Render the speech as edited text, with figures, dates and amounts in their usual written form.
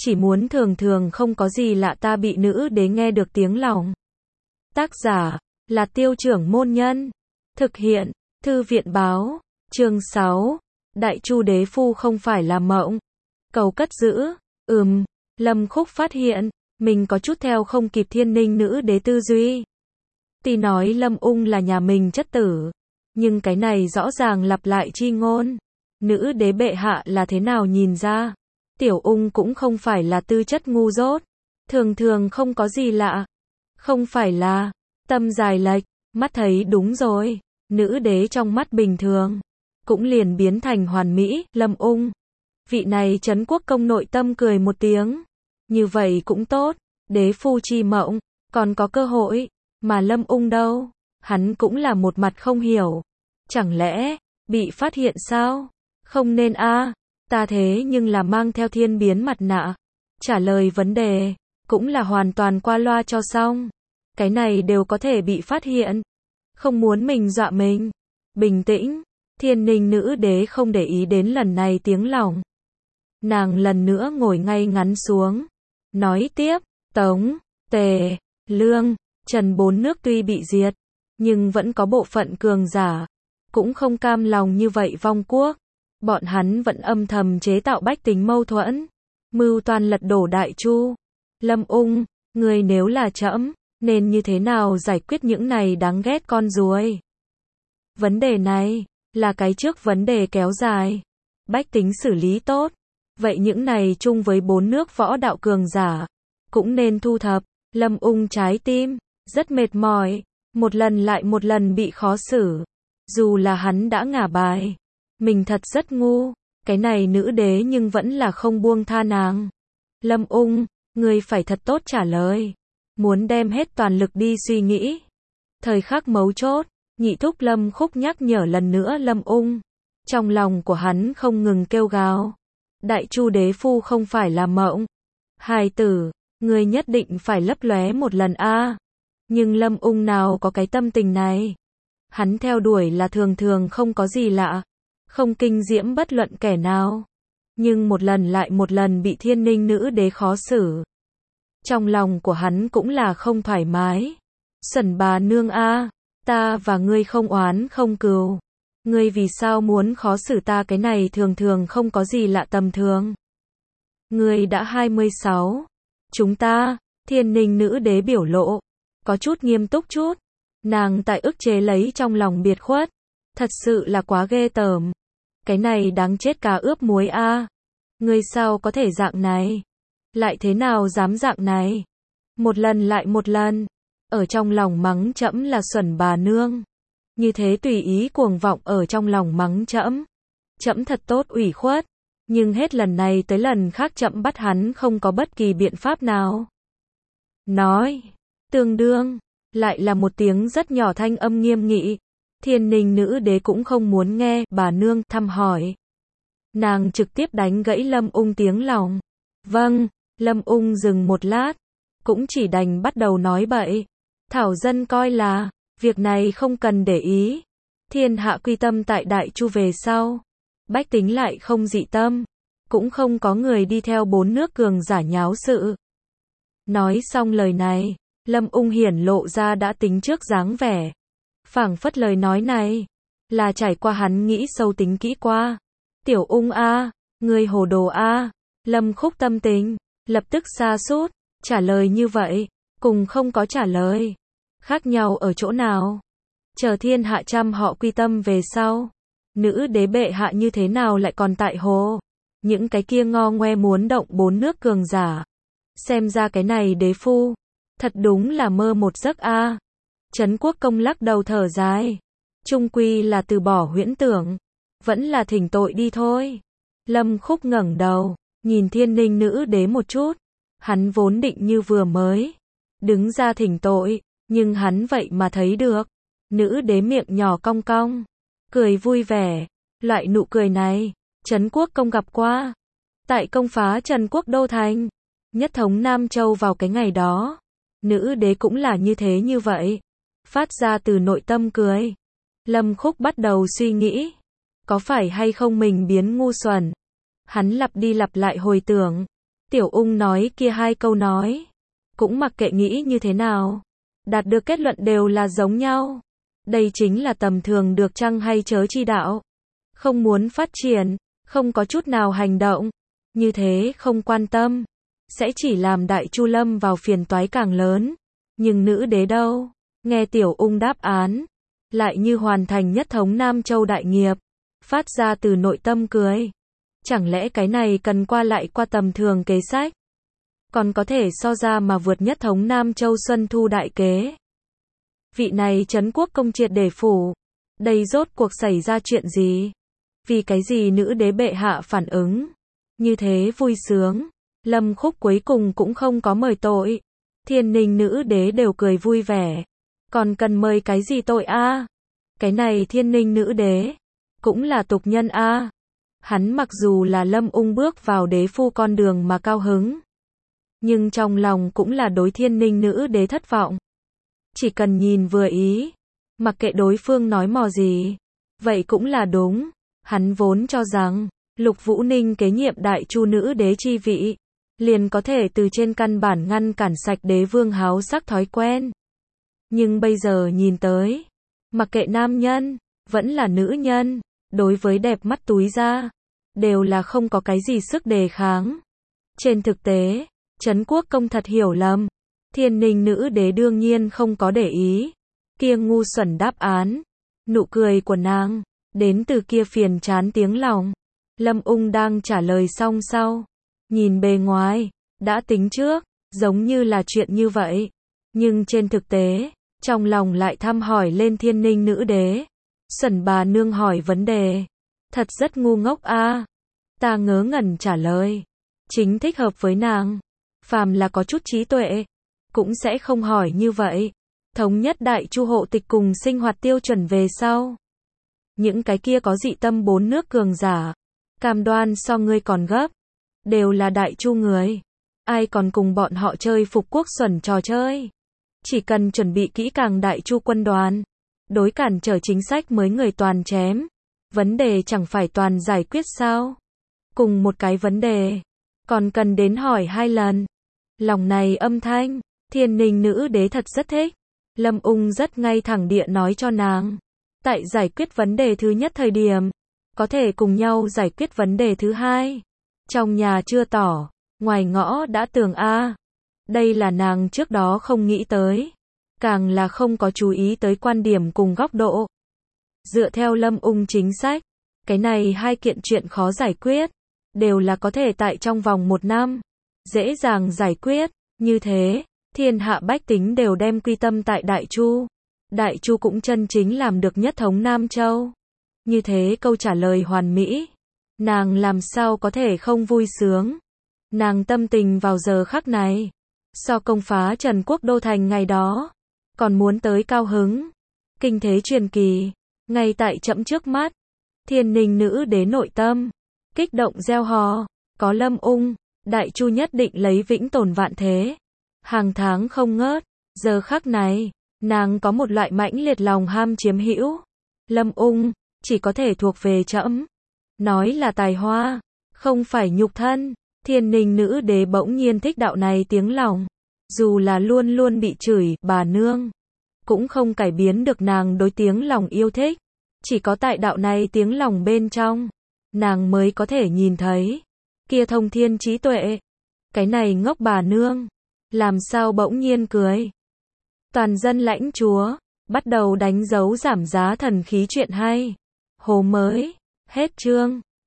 chỉ muốn thường thường không có gì lạ ta bị nữ đế nghe được tiếng lòng. Tác giả là Tiêu Trưởng Môn Nhân. Thực hiện Thư viện Báo. Chương 6. Đại Chu đế phu không phải là mộng. Cầu cất giữ. Lâm Khúc phát hiện mình có chút theo không kịp Thiên Ninh nữ đế tư duy. Tuy nói Lâm Ung là nhà mình chất tử, nhưng cái này rõ ràng lặp lại chi ngôn. Nữ đế bệ hạ là thế nào nhìn ra? Tiểu Ung cũng không phải là tư chất ngu dốt, thường thường không có gì lạ. Không phải là tâm dài lệch, mắt thấy đúng rồi, nữ đế trong mắt bình thường, cũng liền biến thành hoàn mỹ. Lâm Ung, vị này Trấn Quốc công nội tâm cười một tiếng. Như vậy cũng tốt, đế phu chi mộng, còn có cơ hội, mà Lâm Ung đâu? Hắn cũng là một mặt không hiểu. Chẳng lẽ bị phát hiện sao? Không nên a, ta thế nhưng là mang theo thiên biến mặt nạ. Trả lời vấn đề, cũng là hoàn toàn qua loa cho xong. Cái này đều có thể bị phát hiện. Không muốn mình dọa mình. Bình tĩnh, Thiên Ninh nữ đế không để ý đến lần này tiếng lòng. Nàng lần nữa ngồi ngay ngắn xuống. Nói tiếp, Tống, Tề, Lương, Trần bốn nước tuy bị diệt, nhưng vẫn có bộ phận cường giả, cũng không cam lòng như vậy vong quốc. Bọn hắn vẫn âm thầm chế tạo bách tính mâu thuẫn, mưu toan lật đổ Đại Chu. Lâm Ung, người nếu là trẫm, nên như thế nào giải quyết những này đáng ghét con ruồi? Vấn đề này, là cái trước vấn đề kéo dài. Bách tính xử lý tốt, vậy những này chung với bốn nước võ đạo cường giả, cũng nên thu thập. Lâm Ung trái tim, rất mệt mỏi, một lần lại một lần bị khó xử. Dù là hắn đã ngả bài, mình thật rất ngu, cái này nữ đế nhưng vẫn là không buông tha nàng. Lâm Ung, ngươi phải thật tốt trả lời, muốn đem hết toàn lực đi suy nghĩ. Thời khắc mấu chốt, nhị thúc Lâm Khúc nhắc nhở lần nữa Lâm Ung. Trong lòng của hắn không ngừng kêu gào. Đại Chu đế phu không phải là mộng. Hài tử, ngươi nhất định phải lấp lóe một lần a. Nhưng Lâm Ung nào có cái tâm tình này. Hắn theo đuổi là thường thường không có gì lạ, không kinh diễm bất luận kẻ nào. Nhưng một lần lại một lần bị Thiên Ninh nữ đế khó xử. Trong lòng của hắn cũng là không thoải mái. Xuẩn bà nương a, ta và ngươi không oán không cừu. Ngươi vì sao muốn khó xử ta, cái này thường thường không có gì lạ tầm thường. Ngươi đã 26. Chúng ta, Thiên Ninh nữ đế biểu lộ, có chút nghiêm túc chút. Nàng tại ức chế lấy trong lòng biệt khuất. Thật sự là quá ghê tởm. Cái này đáng chết cá ướp muối a. Ngươi sao có thể dạng này? Lại thế nào dám dạng này? Một lần lại một lần, ở trong lòng mắng trẫm là xuẩn bà nương. Như thế tùy ý cuồng vọng ở trong lòng mắng trẫm. Trẫm thật tốt ủy khuất, nhưng hết lần này tới lần khác trẫm bắt hắn không có bất kỳ biện pháp nào. Nói, tương đương, lại là một tiếng rất nhỏ thanh âm nghiêm nghị. Thiên Ninh nữ đế cũng không muốn nghe, bà nương thăm hỏi. Nàng trực tiếp đánh gãy Lâm Ung tiếng lòng. Vâng, Lâm Ung dừng một lát, cũng chỉ đành bắt đầu nói bậy. Thảo dân coi là, việc này không cần để ý. Thiên hạ quy tâm tại Đại Chu về sau. Bách tính lại không dị tâm. Cũng không có người đi theo bốn nước cường giả nháo sự. Nói xong lời này, Lâm Ung hiển lộ ra đã tính trước dáng vẻ. Phảng phất lời nói này, là trải qua hắn nghĩ sâu tính kỹ qua. Tiểu Ung a, ngươi hồ đồ a. Lâm Khúc tâm tình, lập tức sa sút, trả lời như vậy, cùng không có trả lời. Khác nhau ở chỗ nào? Chờ thiên hạ trăm họ quy tâm về sau. Nữ đế bệ hạ như thế nào lại còn tại hồ? Những cái kia ngo ngoe muốn động bốn nước cường giả. Xem ra cái này đế phu, thật đúng là mơ một giấc a. Trấn Quốc công lắc đầu thở dài. Trung quy là từ bỏ huyễn tưởng. Vẫn là thỉnh tội đi thôi. Lâm Khúc ngẩng đầu, nhìn Thiên Ninh nữ đế một chút. Hắn vốn định như vừa mới đứng ra thỉnh tội, nhưng hắn vậy mà thấy được. Nữ đế miệng nhỏ cong cong, cười vui vẻ. Loại nụ cười này, Trấn Quốc công gặp qua. Tại công phá Trần Quốc Đô Thành, nhất thống Nam Châu vào cái ngày đó. Nữ đế cũng là như thế như vậy. Phát ra từ nội tâm cười. Lâm Khúc bắt đầu suy nghĩ. Có phải hay không mình biến ngu xuẩn? Hắn lặp đi lặp lại hồi tưởng. Tiểu Ung nói kia hai câu nói, cũng mặc kệ nghĩ như thế nào, đạt được kết luận đều là giống nhau. Đây chính là tầm thường được chăng hay chớ chi đạo. Không muốn phát triển, không có chút nào hành động, như thế không quan tâm, sẽ chỉ làm Đại Chu lâm vào phiền toái càng lớn. Nhưng nữ đế đâu? Nghe Tiểu Ung đáp án, lại như hoàn thành nhất thống Nam Châu đại nghiệp, phát ra từ nội tâm cười. Chẳng lẽ cái này cần qua lại qua tầm thường kế sách, còn có thể so ra mà vượt nhất thống Nam Châu Xuân Thu đại kế? Vị này trấn quốc công triệt để phủ, đây rốt cuộc xảy ra chuyện gì? Vì cái gì nữ đế bệ hạ phản ứng như thế vui sướng? Lâm Khúc cuối cùng cũng không có mời tội, Thiên Ninh nữ đế đều cười vui vẻ, còn cần mời cái gì tội a? Cái này Thiên Ninh nữ đế cũng là tục nhân a. Hắn mặc dù là Lâm Ung bước vào đế phu con đường mà cao hứng, nhưng trong lòng cũng là đối Thiên Ninh nữ đế thất vọng. Chỉ cần nhìn vừa ý, mặc kệ đối phương nói mò gì, vậy cũng là đúng. Hắn vốn cho rằng Lục Vũ Ninh kế nhiệm Đại Chu nữ đế chi vị, liền có thể từ trên căn bản ngăn cản sạch đế vương háo sắc thói quen. Nhưng bây giờ nhìn tới, mặc kệ nam nhân, vẫn là nữ nhân, đối với đẹp mắt túi ra, đều là không có cái gì sức đề kháng. Trên thực tế, Trấn quốc công thật hiểu lầm, Thiên Ninh nữ đế đương nhiên không có để ý kia ngu xuẩn đáp án. Nụ cười của nàng đến từ kia phiền chán tiếng lòng. Lâm Ung đang trả lời xong sau, nhìn bề ngoài đã tính trước, giống như là chuyện như vậy, nhưng trên thực tế, trong lòng lại thăm hỏi lên Thiên Ninh nữ đế. Xuẩn bà nương hỏi vấn đề, thật rất ngu ngốc a. Ta ngớ ngẩn trả lời, chính thích hợp với nàng. Phàm là có chút trí tuệ, cũng sẽ không hỏi như vậy. Thống nhất Đại Chu hộ tịch cùng sinh hoạt tiêu chuẩn về sau, những cái kia có dị tâm 4 nước cường giả, cam đoan so ngươi còn gấp, đều là Đại Chu người. Ai còn cùng bọn họ chơi phục quốc xuẩn trò chơi? Chỉ cần chuẩn bị kỹ càng Đại Chu quân đoàn, đối cản trở chính sách mới người toàn chém. Vấn đề chẳng phải toàn giải quyết sao? Cùng một cái vấn đề, còn cần đến hỏi 2 lần. Lòng này âm thanh, Thiên Ninh nữ đế thật rất thích. Lâm Ung rất ngay thẳng địa nói cho nàng, tại giải quyết vấn đề thứ nhất thời điểm, có thể cùng nhau giải quyết vấn đề thứ hai. Trong nhà chưa tỏ, ngoài ngõ đã tường a. Đây là nàng trước đó không nghĩ tới, càng là không có chú ý tới quan điểm cùng góc độ. Dựa theo Lâm Ung chính sách, cái này 2 kiện chuyện khó giải quyết, đều là có thể tại trong vòng 1 năm, dễ dàng giải quyết. Như thế, thiên hạ bách tính đều đem quy tâm tại Đại Chu. Đại Chu cũng chân chính làm được nhất thống Nam Châu. Như thế câu trả lời hoàn mỹ, nàng làm sao có thể không vui sướng. Nàng tâm tình vào giờ khắc này, so công phá Trần Quốc Đô Thành ngày đó, còn muốn tới cao hứng. Kinh thế truyền kỳ, ngay tại chậm trước mắt. Thiên Ninh nữ đế nội tâm kích động reo hò, có Lâm Ung, Đại Chu nhất định lấy vĩnh tồn vạn thế, hàng tháng không ngớt. Giờ khắc này, nàng có một loại mãnh liệt lòng ham chiếm hữu. Lâm Ung chỉ có thể thuộc về trẫm. Nói là tài hoa, không phải nhục thân. Thiên Ninh nữ đế bỗng nhiên thích đạo này tiếng lòng. Dù là luôn luôn bị chửi, bà nương, cũng không cải biến được nàng đối tiếng lòng yêu thích. Chỉ có tại đạo này tiếng lòng bên trong, nàng mới có thể nhìn thấy kia thông thiên trí tuệ. Cái này ngốc bà nương, làm sao bỗng nhiên cười. Toàn dân lãnh chúa, bắt đầu đánh dấu giảm giá thần khí chuyện hay. Hồ mới, hết chương.